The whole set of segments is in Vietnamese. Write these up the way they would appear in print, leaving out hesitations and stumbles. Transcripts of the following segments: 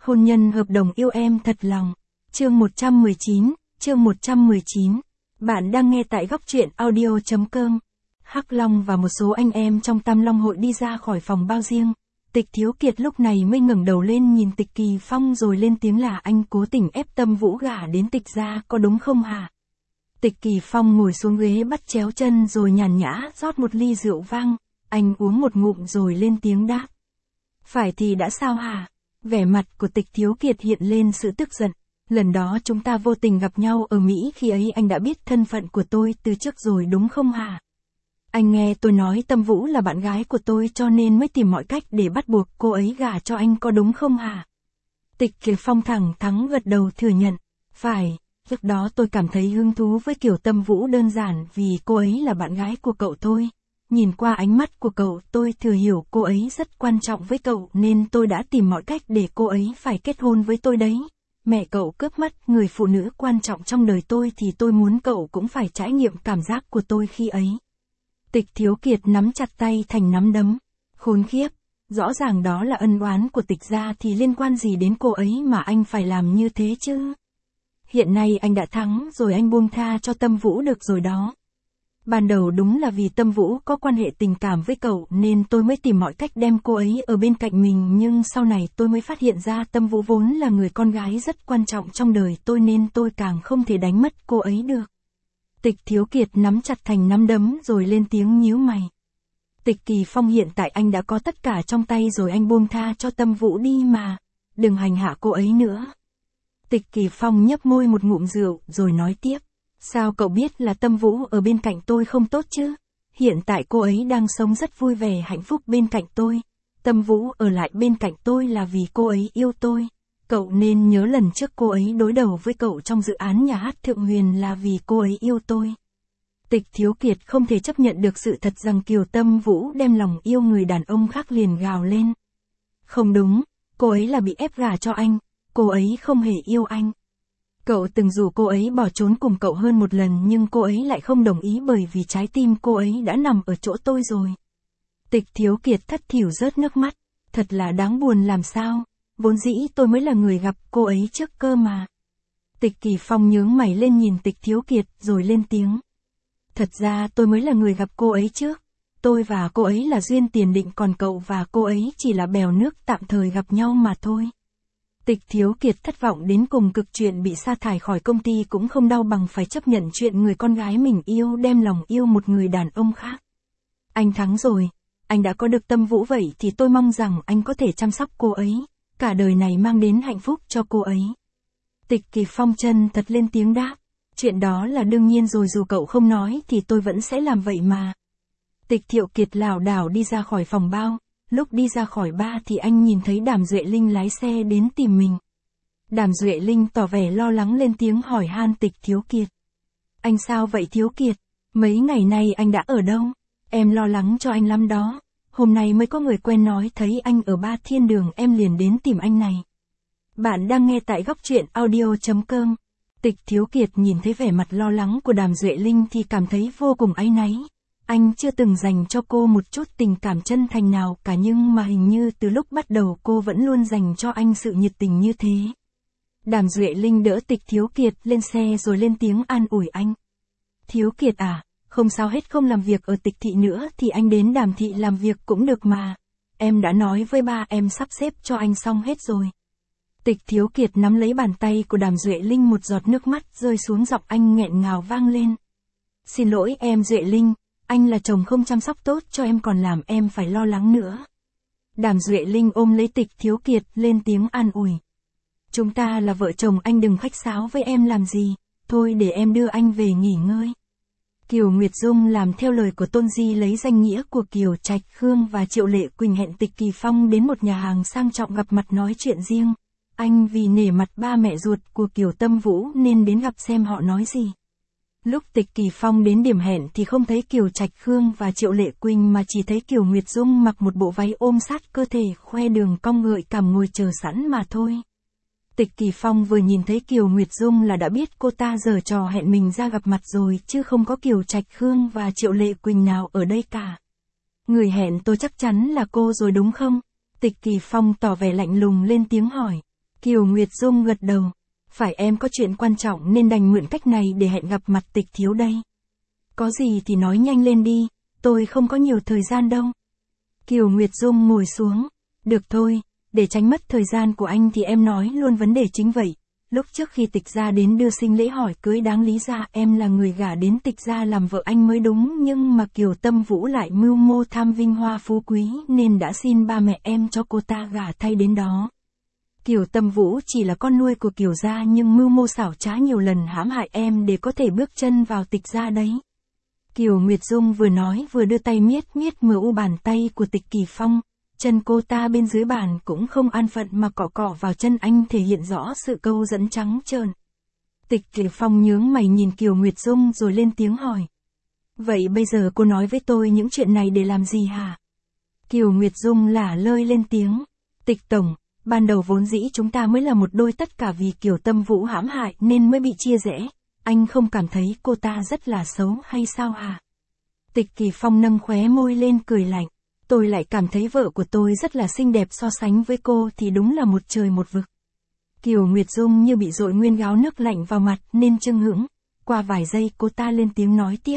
Hôn nhân hợp đồng yêu em thật lòng. Chương 119. Bạn đang nghe tại góc truyện audio.com. Hắc Long và một số anh em trong Tam Long hội đi ra khỏi phòng bao riêng. Tịch Thiếu Kiệt lúc này mới ngẩng đầu lên nhìn Tịch Kỳ Phong rồi lên tiếng là anh cố tình ép Tâm Vũ gả đến Tịch gia có đúng không hả? Tịch Kỳ Phong ngồi xuống ghế bắt chéo chân rồi nhàn nhã rót một ly rượu vang. Anh uống một ngụm rồi lên tiếng đáp. Phải thì đã sao hả? Vẻ mặt của Tịch Thiếu Kiệt hiện lên sự tức giận. Lần đó chúng ta vô tình gặp nhau ở Mỹ, khi ấy anh đã biết thân phận của tôi từ trước rồi đúng không hả? Anh nghe tôi nói Tâm Vũ là bạn gái của tôi cho nên mới tìm mọi cách để bắt buộc cô ấy gả cho anh có đúng không hả? Tịch Kỳ Phong thẳng thắn gật đầu thừa nhận. Phải, lúc đó tôi cảm thấy hứng thú với kiểu Tâm Vũ đơn giản vì cô ấy là bạn gái của cậu thôi. Nhìn qua ánh mắt của cậu tôi thừa hiểu cô ấy rất quan trọng với cậu nên tôi đã tìm mọi cách để cô ấy phải kết hôn với tôi đấy. Mẹ cậu cướp mất người phụ nữ quan trọng trong đời tôi thì tôi muốn cậu cũng phải trải nghiệm cảm giác của tôi khi ấy. Tịch Thiếu Kiệt nắm chặt tay thành nắm đấm. Khốn khiếp, rõ ràng đó là ân oán của Tịch gia thì liên quan gì đến cô ấy mà anh phải làm như thế chứ? Hiện nay anh đã thắng rồi, anh buông tha cho Tâm Vũ được rồi đó. Ban đầu đúng là vì Tâm Vũ có quan hệ tình cảm với cậu nên tôi mới tìm mọi cách đem cô ấy ở bên cạnh mình, nhưng sau này tôi mới phát hiện ra Tâm Vũ vốn là người con gái rất quan trọng trong đời tôi nên tôi càng không thể đánh mất cô ấy được. Tịch Thiếu Kiệt nắm chặt thành nắm đấm rồi lên tiếng nhíu mày. Tịch Kỳ Phong, hiện tại anh đã có tất cả trong tay rồi, anh buông tha cho Tâm Vũ đi mà. Đừng hành hạ cô ấy nữa. Tịch Kỳ Phong nhấp môi một ngụm rượu rồi nói tiếp. Sao cậu biết là Tâm Vũ ở bên cạnh tôi không tốt chứ? Hiện tại cô ấy đang sống rất vui vẻ hạnh phúc bên cạnh tôi. Tâm Vũ ở lại bên cạnh tôi là vì cô ấy yêu tôi. Cậu nên nhớ lần trước cô ấy đối đầu với cậu trong dự án nhà hát Thượng Huyền là vì cô ấy yêu tôi. Tịch Thiếu Kiệt không thể chấp nhận được sự thật rằng Kiều Tâm Vũ đem lòng yêu người đàn ông khác, liền gào lên. Không đúng, cô ấy là bị ép gả cho anh, cô ấy không hề yêu anh. Cậu từng rủ cô ấy bỏ trốn cùng cậu hơn một lần nhưng cô ấy lại không đồng ý bởi vì trái tim cô ấy đã nằm ở chỗ tôi rồi. Tịch Thiếu Kiệt thất thểu rớt nước mắt. Thật là đáng buồn làm sao, vốn dĩ tôi mới là người gặp cô ấy trước cơ mà. Tịch Kỳ Phong nhướng mày lên nhìn Tịch Thiếu Kiệt rồi lên tiếng. Thật ra tôi mới là người gặp cô ấy trước. Tôi và cô ấy là duyên tiền định, còn cậu và cô ấy chỉ là bèo nước tạm thời gặp nhau mà thôi. Tịch Thiếu Kiệt thất vọng đến cùng cực, chuyện bị sa thải khỏi công ty cũng không đau bằng phải chấp nhận chuyện người con gái mình yêu đem lòng yêu một người đàn ông khác. Anh thắng rồi, anh đã có được Tâm Vũ, vậy thì tôi mong rằng anh có thể chăm sóc cô ấy, cả đời này mang đến hạnh phúc cho cô ấy. Tịch Kỳ Phong chân thật lên tiếng đáp. Chuyện đó là đương nhiên rồi, dù cậu không nói thì tôi vẫn sẽ làm vậy mà. Tịch Thiếu Kiệt lảo đảo đi ra khỏi phòng bao. Lúc đi ra khỏi ba thì anh nhìn thấy Đàm Duệ Linh lái xe đến tìm mình. Đàm Duệ Linh tỏ vẻ lo lắng lên tiếng hỏi han Tịch Thiếu Kiệt. Anh sao vậy Thiếu Kiệt? Mấy ngày nay anh đã ở đâu? Em lo lắng cho anh lắm đó. Hôm nay mới có người quen nói thấy anh ở Ba Thiên Đường, em liền đến tìm anh này. Bạn đang nghe tại góc truyện audio.com. Tịch Thiếu Kiệt nhìn thấy vẻ mặt lo lắng của Đàm Duệ Linh thì cảm thấy vô cùng áy náy. Anh chưa từng dành cho cô một chút tình cảm chân thành nào cả, nhưng mà hình như từ lúc bắt đầu cô vẫn luôn dành cho anh sự nhiệt tình như thế. Đàm Duệ Linh đỡ Tịch Thiếu Kiệt lên xe rồi lên tiếng an ủi anh. Thiếu Kiệt à, không sao hết, không làm việc ở Tịch thị nữa thì anh đến Đàm thị làm việc cũng được mà. Em đã nói với ba em sắp xếp cho anh xong hết rồi. Tịch Thiếu Kiệt nắm lấy bàn tay của Đàm Duệ Linh, một giọt nước mắt rơi xuống, giọng anh nghẹn ngào vang lên. Xin lỗi em Duệ Linh. Anh là chồng không chăm sóc tốt cho em còn làm em phải lo lắng nữa. Đàm Duệ Linh ôm lấy Tịch Thiếu Kiệt lên tiếng an ủi. Chúng ta là vợ chồng, anh đừng khách sáo với em làm gì. Thôi để em đưa anh về nghỉ ngơi. Kiều Nguyệt Dung làm theo lời của Tôn Di, lấy danh nghĩa của Kiều Trạch Khương và Triệu Lệ Quỳnh hẹn Tịch Kỳ Phong đến một nhà hàng sang trọng gặp mặt nói chuyện riêng. Anh vì nể mặt ba mẹ ruột của Kiều Tâm Vũ nên đến gặp xem họ nói gì. Lúc Tịch Kỳ Phong đến điểm hẹn thì không thấy Kiều Trạch Khương và Triệu Lệ Quỳnh mà chỉ thấy Kiều Nguyệt Dung mặc một bộ váy ôm sát cơ thể, khoe đường cong gợi cảm ngồi chờ sẵn mà thôi. Tịch Kỳ Phong vừa nhìn thấy Kiều Nguyệt Dung là đã biết cô ta giở trò hẹn mình ra gặp mặt rồi, chứ không có Kiều Trạch Khương và Triệu Lệ Quỳnh nào ở đây cả. Người hẹn tôi chắc chắn là cô rồi đúng không? Tịch Kỳ Phong tỏ vẻ lạnh lùng lên tiếng hỏi. Kiều Nguyệt Dung gật đầu. Phải em có chuyện quan trọng nên đành mượn cách này để hẹn gặp mặt Tịch thiếu đây. Có gì thì nói nhanh lên đi, tôi không có nhiều thời gian đâu. Kiều Nguyệt Dung ngồi xuống. Được thôi, để tránh mất thời gian của anh thì em nói luôn vấn đề chính vậy. Lúc trước khi Tịch gia đến đưa sinh lễ hỏi cưới đáng lý ra em là người gả đến Tịch gia làm vợ anh mới đúng, nhưng mà Kiều Tâm Vũ lại mưu mô tham vinh hoa phú quý nên đã xin ba mẹ em cho cô ta gả thay đến đó. Kiều Tâm Vũ chỉ là con nuôi của Kiều gia nhưng mưu mô xảo trá nhiều lần hãm hại em để có thể bước chân vào Tịch gia đấy. Kiều Nguyệt Dung vừa nói vừa đưa tay miết miết mờ bàn tay của Tịch Kỳ Phong. Chân cô ta bên dưới bàn cũng không an phận mà cọ cọ vào chân anh thể hiện rõ sự câu dẫn trắng trợn. Tịch Kỳ Phong nhướng mày nhìn Kiều Nguyệt Dung rồi lên tiếng hỏi. Vậy bây giờ cô nói với tôi những chuyện này để làm gì hả? Kiều Nguyệt Dung lả lơi lên tiếng. Tịch tổng, ban đầu vốn dĩ chúng ta mới là một đôi, tất cả vì Kiều Tâm Vũ hãm hại nên mới bị chia rẽ. Anh không cảm thấy cô ta rất là xấu hay sao hả? Tịch Kỳ Phong nâng khóe môi lên cười lạnh. Tôi lại cảm thấy vợ của tôi rất là xinh đẹp, so sánh với cô thì đúng là một trời một vực. Kiều Nguyệt Dung như bị dội nguyên gáo nước lạnh vào mặt nên chưng hững. Qua vài giây cô ta lên tiếng nói tiếp.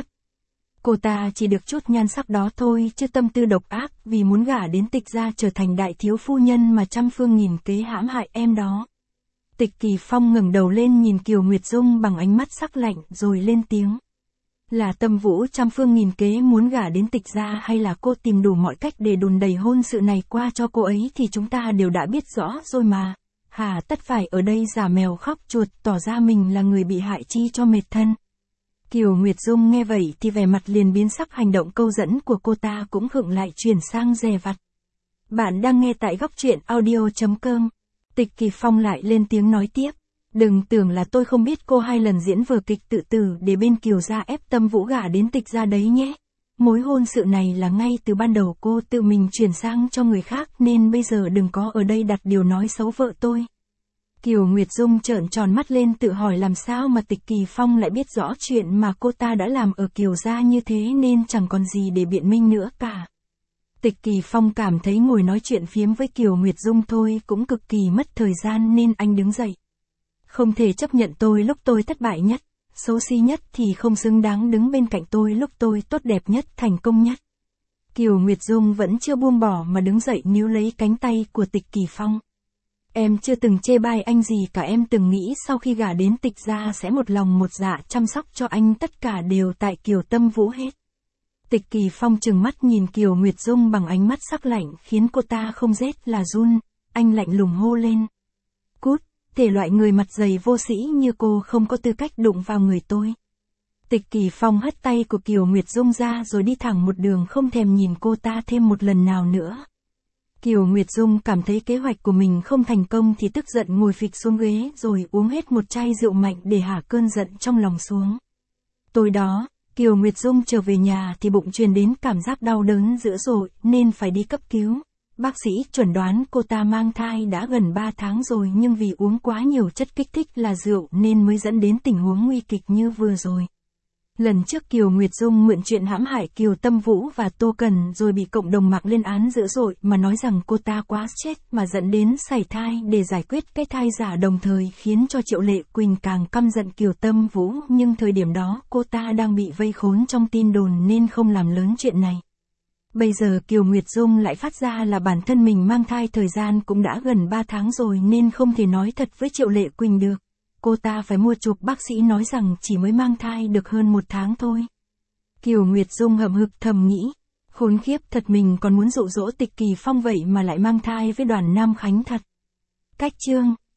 Cô ta chỉ được chút nhan sắc đó thôi chứ tâm tư độc ác vì muốn gả đến Tịch gia trở thành đại thiếu phu nhân mà trăm phương nghìn kế hãm hại em đó. Tịch Kỳ Phong ngẩng đầu lên nhìn Kiều Nguyệt Dung bằng ánh mắt sắc lạnh rồi lên tiếng. Là Tâm Vũ trăm phương nghìn kế muốn gả đến Tịch gia hay là cô tìm đủ mọi cách để đùn đẩy hôn sự này qua cho cô ấy thì chúng ta đều đã biết rõ rồi mà. Hà tất phải ở đây giả mèo khóc chuột tỏ ra mình là người bị hại chi cho mệt thân. Kiều Nguyệt Dung nghe vậy thì vẻ mặt liền biến sắc, hành động câu dẫn của cô ta cũng khựng lại chuyển sang dè vặt. Bạn đang nghe tại góc truyện audio.com. Tịch Kỳ Phong lại lên tiếng nói tiếp. Đừng tưởng là tôi không biết cô 2 lần diễn vở kịch tự tử để bên Kiều gia ép Tâm Vũ gả đến Tịch gia đấy nhé. Mối hôn sự này là ngay từ ban đầu cô tự mình chuyển sang cho người khác nên bây giờ đừng có ở đây đặt điều nói xấu vợ tôi. Kiều Nguyệt Dung trợn tròn mắt lên tự hỏi làm sao mà Tịch Kỳ Phong lại biết rõ chuyện mà cô ta đã làm ở Kiều gia như thế nên chẳng còn gì để biện minh nữa cả. Tịch Kỳ Phong cảm thấy ngồi nói chuyện phiếm với Kiều Nguyệt Dung thôi cũng cực kỳ mất thời gian nên anh đứng dậy. Không thể chấp nhận tôi lúc tôi thất bại nhất, xấu xí nhất thì không xứng đáng đứng bên cạnh tôi lúc tôi tốt đẹp nhất, thành công nhất. Kiều Nguyệt Dung vẫn chưa buông bỏ mà đứng dậy níu lấy cánh tay của Tịch Kỳ Phong. Em chưa từng chê bai anh gì cả, em từng nghĩ sau khi gả đến Tịch gia sẽ một lòng một dạ chăm sóc cho anh, tất cả đều tại Kiều Tâm Vũ hết. Tịch Kỳ Phong trừng mắt nhìn Kiều Nguyệt Dung bằng ánh mắt sắc lạnh khiến cô ta không rét là run, anh lạnh lùng hô lên. Cút, thể loại người mặt dày vô sĩ như cô không có tư cách đụng vào người tôi. Tịch Kỳ Phong hất tay của Kiều Nguyệt Dung ra rồi đi thẳng một đường không thèm nhìn cô ta thêm một lần nào nữa. Kiều Nguyệt Dung cảm thấy kế hoạch của mình không thành công thì tức giận ngồi phịch xuống ghế rồi uống hết một chai rượu mạnh để hạ cơn giận trong lòng xuống. Tối đó, Kiều Nguyệt Dung trở về nhà thì bụng truyền đến cảm giác đau đớn dữ dội nên phải đi cấp cứu. Bác sĩ chuẩn đoán cô ta mang thai đã gần 3 tháng rồi nhưng vì uống quá nhiều chất kích thích là rượu nên mới dẫn đến tình huống nguy kịch như vừa rồi. Lần trước Kiều Nguyệt Dung mượn chuyện hãm hại Kiều Tâm Vũ và Tô Cần rồi bị cộng đồng mạng lên án dữ dội mà nói rằng cô ta quá chết mà dẫn đến sảy thai để giải quyết cái thai giả, đồng thời khiến cho Triệu Lệ Quỳnh càng căm giận Kiều Tâm Vũ, nhưng thời điểm đó cô ta đang bị vây khốn trong tin đồn nên không làm lớn chuyện này. Bây giờ Kiều Nguyệt Dung lại phát ra là bản thân mình mang thai thời gian cũng đã gần 3 tháng rồi nên không thể nói thật với Triệu Lệ Quỳnh được. Cô ta phải mua chuộc bác sĩ nói rằng chỉ mới mang thai được hơn 1 tháng thôi. Kiều Nguyệt Dung hậm hực thầm nghĩ, khốn khiếp thật, mình còn muốn dụ dỗ Tịch Kỳ Phong vậy mà lại mang thai với Đoàn Nam Khánh thật. Cách chương